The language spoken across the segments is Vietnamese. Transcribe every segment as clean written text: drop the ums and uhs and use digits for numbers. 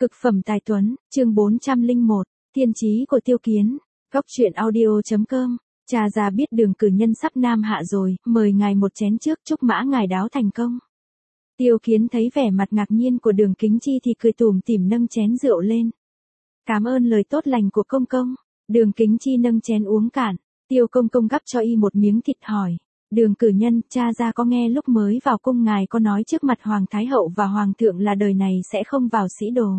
Cực phẩm tài tuấn, chương 401, thiên chí của Tiêu Kiến, góc truyện audio.com. Cha già biết Đường cử nhân sắp nam hạ rồi, mời ngài một chén trước, chúc mã ngài đáo thành công. Tiêu Kiến thấy vẻ mặt ngạc nhiên của Đường Kính Chi thì cười tủm tỉm nâng chén rượu lên. Cảm ơn lời tốt lành của công công. Đường Kính Chi nâng chén uống cạn. Tiêu công công gắp cho y một miếng thịt hỏi. Đường cử nhân, cha gia có nghe lúc mới vào cung ngài có nói trước mặt Hoàng Thái Hậu và Hoàng thượng là đời này sẽ không vào sĩ đồ.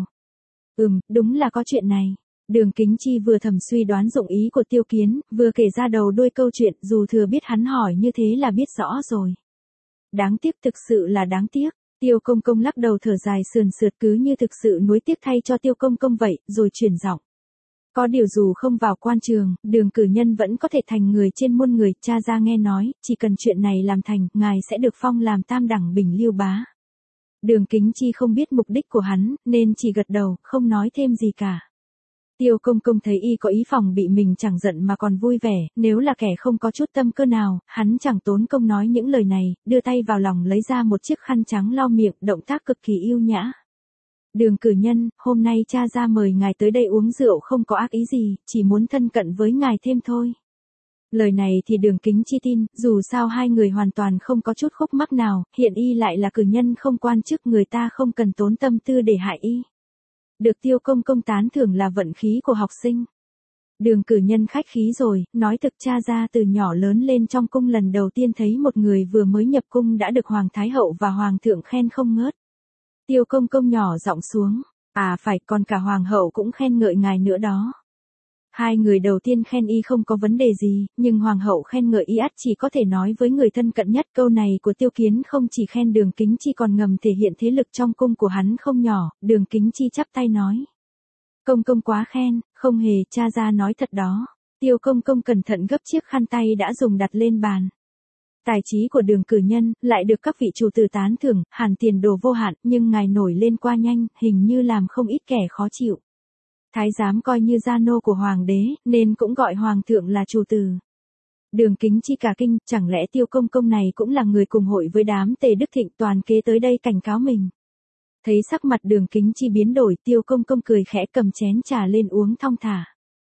Đúng là có chuyện này. Đường Kính Chi vừa thầm suy đoán dụng ý của Tiêu Kiến, vừa kể ra đầu đuôi câu chuyện, dù thừa biết hắn hỏi như thế là biết rõ rồi. Đáng tiếc, thực sự là đáng tiếc. Tiêu công công lắc đầu thở dài sườn sượt, cứ như thực sự nuối tiếc thay cho Tiêu công công vậy, rồi chuyển giọng. Có điều dù không vào quan trường, Đường cử nhân vẫn có thể thành người trên muôn người, cha gia nghe nói, chỉ cần chuyện này làm thành, ngài sẽ được phong làm tam đẳng bình liêu bá. Đường Kính Chi không biết mục đích của hắn, nên chỉ gật đầu, không nói thêm gì cả. Tiêu công công thấy y có ý phòng bị mình chẳng giận mà còn vui vẻ, nếu là kẻ không có chút tâm cơ nào, hắn chẳng tốn công nói những lời này, đưa tay vào lòng lấy ra một chiếc khăn trắng lau miệng, động tác cực kỳ yêu nhã. Đường cử nhân, hôm nay cha gia mời ngài tới đây uống rượu không có ác ý gì, chỉ muốn thân cận với ngài thêm thôi. Lời này thì Đường Kính Chi tin, dù sao hai người hoàn toàn không có chút khúc mắc nào, hiện y lại là cử nhân không quan chức, người ta không cần tốn tâm tư để hại y. Được Tiêu công công tán thưởng là vận khí của học sinh. Đường cử nhân khách khí rồi, nói thực cha gia từ nhỏ lớn lên trong cung lần đầu tiên thấy một người vừa mới nhập cung đã được Hoàng Thái Hậu và Hoàng thượng khen không ngớt. Tiêu công công nhỏ giọng xuống, phải, còn cả Hoàng hậu cũng khen ngợi ngài nữa đó. Hai người đầu tiên khen y không có vấn đề gì, nhưng Hoàng hậu khen ngợi y ắt chỉ có thể nói với người thân cận nhất. Câu này của Tiêu Kiến không chỉ khen Đường Kính Chi còn ngầm thể hiện thế lực trong cung của hắn không nhỏ. Đường Kính Chi chắp tay nói. Công công quá khen, không hề, cha gia nói thật đó. Tiêu công công cẩn thận gấp chiếc khăn tay đã dùng đặt lên bàn. Tài trí của Đường cử nhân, lại được các vị chủ tử tán thưởng, hẳn tiền đồ vô hạn, nhưng ngài nổi lên qua nhanh, hình như làm không ít kẻ khó chịu. Thái giám coi như gia nô của hoàng đế, nên cũng gọi hoàng thượng là chủ tử. Đường Kính Chi cả kinh, chẳng lẽ Tiêu công công này cũng là người cùng hội với đám Tề Đức Thịnh toàn kế tới đây cảnh cáo mình. Thấy sắc mặt Đường Kính Chi biến đổi, Tiêu công công cười khẽ cầm chén trà lên uống thong thả.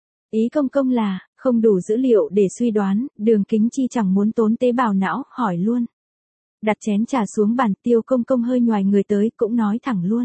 Ý công công là, không đủ dữ liệu để suy đoán, Đường Kính Chi chẳng muốn tốn tế bào não, hỏi luôn. Đặt chén trà xuống bàn, Tiêu công công hơi nhoài người tới, cũng nói thẳng luôn.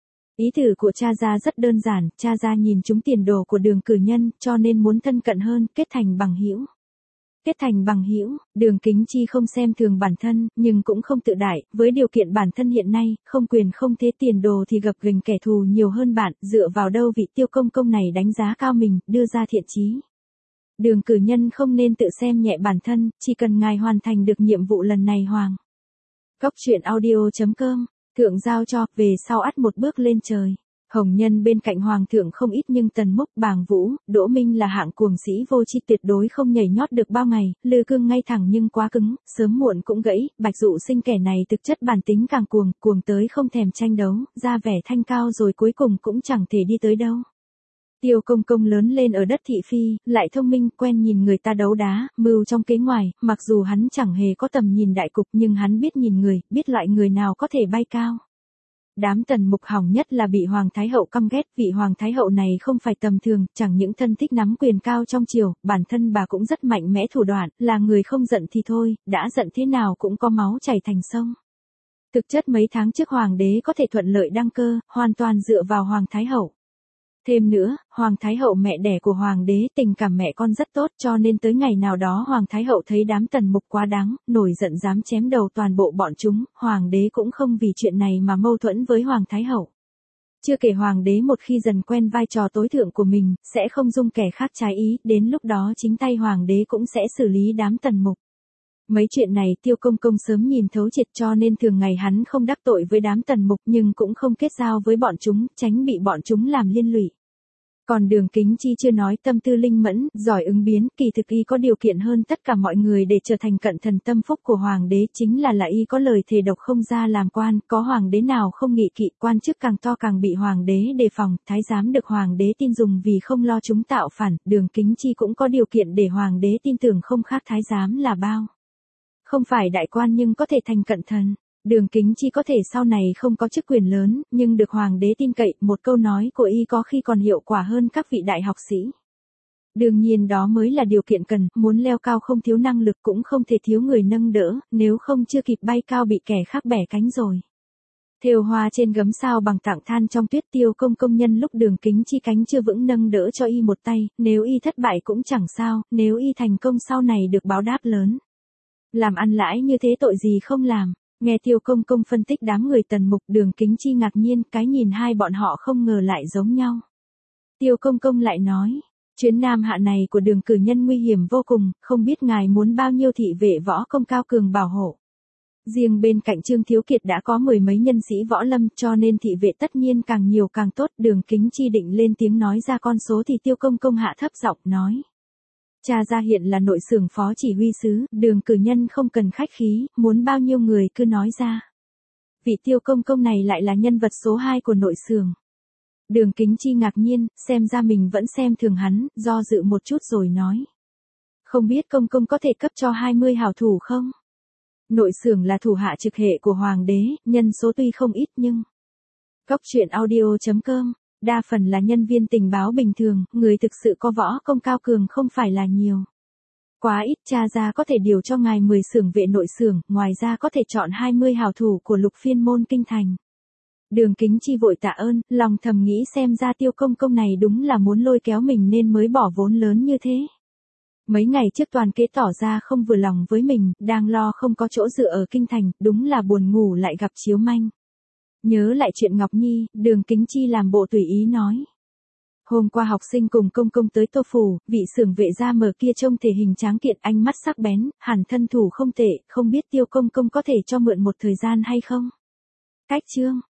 Ý tử của cha gia rất đơn giản, cha gia nhìn trúng tiền đồ của Đường cử nhân, cho nên muốn thân cận hơn, kết thành bằng hữu. Kết thành bằng hữu, Đường Kính Chi không xem thường bản thân, nhưng cũng không tự đại, với điều kiện bản thân hiện nay, không quyền không thế tiền đồ thì gập ghềnh kẻ thù nhiều hơn bạn, dựa vào đâu vị Tiêu công công này đánh giá cao mình, đưa ra thiện chí. Đường cử nhân không nên tự xem nhẹ bản thân, chỉ cần ngài hoàn thành được nhiệm vụ lần này Hoàng. Góc truyện audio.com. Thượng giao cho, về sau ắt một bước lên trời. Hồng nhân bên cạnh Hoàng thượng không ít nhưng Tần Mục, Bàng Vũ, Đỗ Minh là hạng cuồng sĩ vô tri tuyệt đối không nhảy nhót được bao ngày, lư cương ngay thẳng nhưng quá cứng, sớm muộn cũng gãy. Bạch Dụ Sinh kẻ này thực chất bản tính càng cuồng tới không thèm tranh đấu, ra vẻ thanh cao rồi cuối cùng cũng chẳng thể đi tới đâu. Tiêu công công lớn lên ở đất thị phi, lại thông minh, quen nhìn người ta đấu đá, mưu trong kế ngoài, mặc dù hắn chẳng hề có tầm nhìn đại cục nhưng hắn biết nhìn người, biết loại người nào có thể bay cao. Đám Tần Mục hỏng nhất là bị Hoàng Thái Hậu căm ghét, vị Hoàng Thái Hậu này không phải tầm thường, chẳng những thân thích nắm quyền cao trong triều, bản thân bà cũng rất mạnh mẽ thủ đoạn, là người không giận thì thôi, đã giận thế nào cũng có máu chảy thành sông. Thực chất mấy tháng trước Hoàng đế có thể thuận lợi đăng cơ, hoàn toàn dựa vào Hoàng Thái Hậu. Thêm nữa, Hoàng Thái Hậu mẹ đẻ của Hoàng đế tình cảm mẹ con rất tốt cho nên tới ngày nào đó Hoàng Thái Hậu thấy đám Tần Mục quá đáng, nổi giận dám chém đầu toàn bộ bọn chúng, Hoàng đế cũng không vì chuyện này mà mâu thuẫn với Hoàng Thái Hậu. Chưa kể Hoàng đế một khi dần quen vai trò tối thượng của mình, sẽ không dung kẻ khác trái ý, đến lúc đó chính tay Hoàng đế cũng sẽ xử lý đám Tần Mục. Mấy chuyện này Tiêu công công sớm nhìn thấu triệt cho nên thường ngày hắn không đắc tội với đám Tần Mục nhưng cũng không kết giao với bọn chúng, tránh bị bọn chúng làm liên lụy. Còn Đường Kính Chi chưa nói tâm tư linh mẫn, giỏi ứng biến, kỳ thực y có điều kiện hơn tất cả mọi người để trở thành cận thần tâm phúc của Hoàng đế, chính là y có lời thề độc không ra làm quan, có Hoàng đế nào không nghị kỵ, quan chức càng to càng bị Hoàng đế đề phòng, thái giám được Hoàng đế tin dùng vì không lo chúng tạo phản, Đường Kính Chi cũng có điều kiện để Hoàng đế tin tưởng không khác thái giám là bao. Không phải đại quan nhưng có thể thành cận thần. Đường Kính Chi có thể sau này không có chức quyền lớn, nhưng được hoàng đế tin cậy, một câu nói của y có khi còn hiệu quả hơn các vị đại học sĩ. Đương nhiên đó mới là điều kiện cần, muốn leo cao không thiếu năng lực cũng không thể thiếu người nâng đỡ, nếu không chưa kịp bay cao bị kẻ khác bẻ cánh rồi. Thêu hoa trên gấm sao bằng tặng than trong tuyết, Tiêu Công Công nhân lúc Đường Kính Chi cánh chưa vững nâng đỡ cho y một tay, nếu y thất bại cũng chẳng sao, nếu y thành công sau này được báo đáp lớn. Làm ăn lãi như thế tội gì không làm. Nghe Tiêu Công Công phân tích đám người Tần Mục, Đường Kính Chi ngạc nhiên, cái nhìn hai bọn họ không ngờ lại giống nhau. Tiêu Công Công lại nói, chuyến Nam Hạ này của Đường cử nhân nguy hiểm vô cùng, không biết ngài muốn bao nhiêu thị vệ võ công cao cường bảo hộ. Riêng bên cạnh Trương Thiếu Kiệt đã có 10 mấy nhân sĩ võ lâm, cho nên thị vệ tất nhiên càng nhiều càng tốt. Đường Kính Chi định lên tiếng nói ra con số thì Tiêu Công Công hạ thấp giọng nói. Cha gia hiện là nội xưởng phó chỉ huy sứ, Đường cử nhân không cần khách khí, muốn bao nhiêu người cứ nói ra. Vị Tiêu Công Công này lại là nhân vật số 2 của nội xưởng. Đường Kính Chi ngạc nhiên, xem ra mình vẫn xem thường hắn, do dự một chút rồi nói. Không biết Công Công có thể cấp cho 20 hảo thủ không? Nội xưởng là thủ hạ trực hệ của hoàng đế, nhân số tuy không ít nhưng... Góc truyện audio.com, đa phần là nhân viên tình báo bình thường, người thực sự có võ công cao cường không phải là nhiều. Quá ít, cha ra có thể điều cho ngài 10 xưởng vệ nội xưởng, ngoài ra có thể chọn 20 hảo thủ của lục phiên môn kinh thành. Đường Kính Chi vội tạ ơn, lòng thầm nghĩ xem ra Tiêu Công Công này đúng là muốn lôi kéo mình nên mới bỏ vốn lớn như thế. Mấy ngày trước Toàn Kế tỏ ra không vừa lòng với mình, đang lo không có chỗ dựa ở kinh thành, đúng là buồn ngủ lại gặp chiếu manh. Nhớ lại chuyện Ngọc Nhi, Đường Kính Chi làm bộ tùy ý nói. Hôm qua học sinh cùng Công Công tới Tô Phủ, vị xưởng vệ gia mở kia trông thể hình tráng kiện, ánh mắt sắc bén, hẳn thân thủ không tệ, không biết Tiêu Công Công có thể cho mượn một thời gian hay không? Cách chương